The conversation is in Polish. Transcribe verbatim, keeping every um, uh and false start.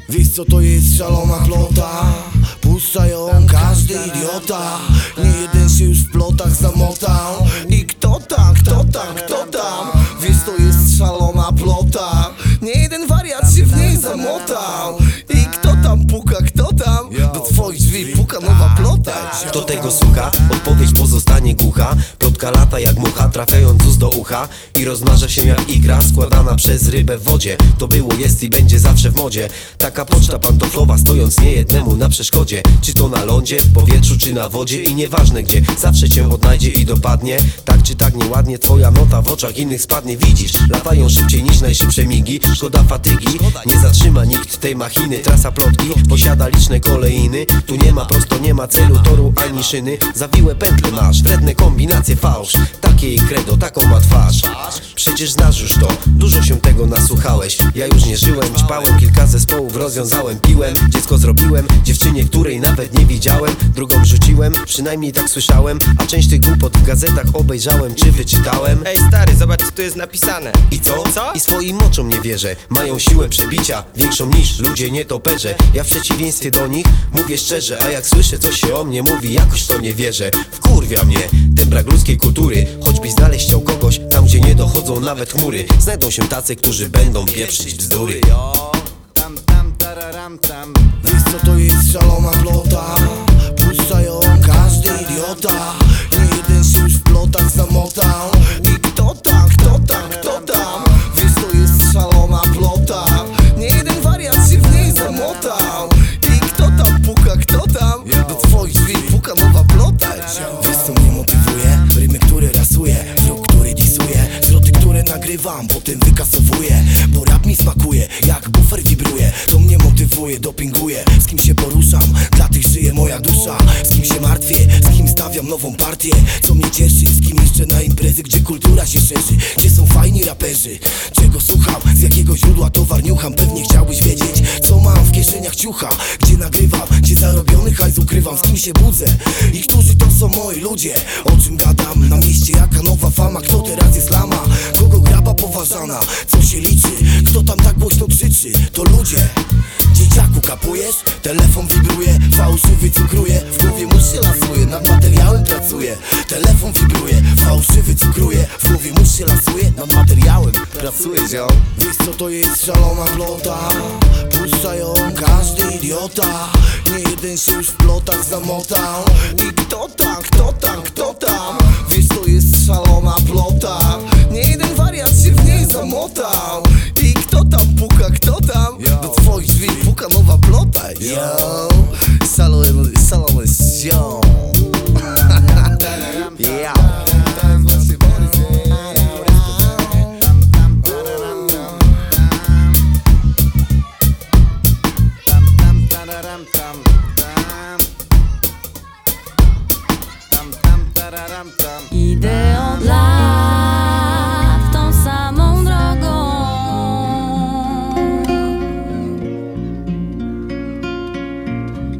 Wiesz co to jest szalona plota? Puszcza ją każdy idiota. Nie jeden się już w plotach zamotał. I kto tam, kto tam, kto tam? Wiesz to jest szalona plota. Nie jeden wariat się w niej zamotał. I kto tam puka, kto tam? Do twoich drzwi puka nowa plota. Kto tego słucha, odpowiedź pozostanie głucha. Plotka lata jak mucha, trafiając z ust do ucha i rozmnaża się jak ikra składana przez rybę w wodzie. To było, jest i będzie zawsze w modzie. Taka poczta pantoflowa, stojąc niejednemu na przeszkodzie. Czy to na lądzie, w powietrzu, czy na wodzie i nieważne gdzie, zawsze cię odnajdzie i dopadnie. Tak czy tak nieładnie twoja nota w oczach innych spadnie. Widzisz, latają szybciej niż najszybsze migi. Szkoda fatygi, nie zatrzyma nikt tej machiny. Trasa plotki posiada liczne kolejny. Tu nie ma prosto, nie ma celu, toru ani szyny. Zawiłe pętle masz, wredne kombinacje fałsz. Takie jej credo, taką ma twarz. Przecież znasz już to, dużo się tego nasłuchałeś. Ja już nie żyłem, ćpałem, kilka zespołów rozwiązałem. Piłem, dziecko zrobiłem, dziewczynie, której nawet nie widziałem. Drugą rzuciłem, przynajmniej tak słyszałem. A część tych głupot w gazetach obejrzałem czy wyczytałem. Ej stary, zobacz co tu jest napisane. I co? Co? I swoim oczom nie wierzę. Mają siłę przebicia, większą niż ludzie nietoperze. Ja w przeciwieństwie do nich mówię szczerze. A jak słyszę coś się o mnie mówi, jakoś to nie wierzę. Wkurwia mnie ten brak ludzkiej kultury. Choćbyś znaleźć chciał kogoś tam, gdzie nie dochodzą nawet chmury. Znajdą się tacy, którzy będą pieprzyć bzdury. Wiesz co to jest szalona plota? Puszcza ją każdy idiota. Nie jeden się już w plotach zamotał. I kto tam, kto tam, kto tam? Wiesz to jest szalona plota. Nie jeden wariat się w niej zamotał. I kto tam puka, kto tam? Do twoich drzwi puka nowa plota. Wiesz co mnie motywuje? Rymy, które rasuję, wzrok, który disuje, zwroty, które nagrywam, potem wykasowuję. Bo rap mi smakuje, jak bufer wibruje. To mnie motywuje, dopinguje. Z kim się poruszam, dla tych żyje moja dusza. Z kim się martwię, z kim stawiam nową partię. Co mnie cieszy, z kim jeszcze na imprezy, gdzie kultura się szerzy. Gdzie są fajni raperzy, czego słucham, z jakiego źródła towar niucham. Pewnie chciałbyś wiedzieć, co mam w kieszeniach ciucha. Gdzie nagrywam, gdzie zarobiony hajs ukrywam. Z kim się budzę i którzy to są moi ludzie. O czym gadam, na mieście jaka nowa fama. Kto teraz jest lama, kogo graba poważana. Co się liczy, kto tam tak głośno krzyczy. To ludzie. Dzieciaku, kapujesz? Telefon wibruje, fałszywy cukruje. W głowie mózg się lasuje, nad materiałem pracuje. Telefon wibruje, fałszywy cukruje. W głowie mózg się lasuje, nad materiałem pracuje, ziom. Wiesz co to jest szalona plota? Puszcza ją każdy idiota. Nie jeden się już w plotach zamotał. I kto tam, kto tam, kto tam? Wiesz to jest szalona plota. Nie jeden wariat się w niej zamotał. I kto tam puka, kto tam? Do twoich drzwi puka nowa plota. Yo, salon, salon, ziom.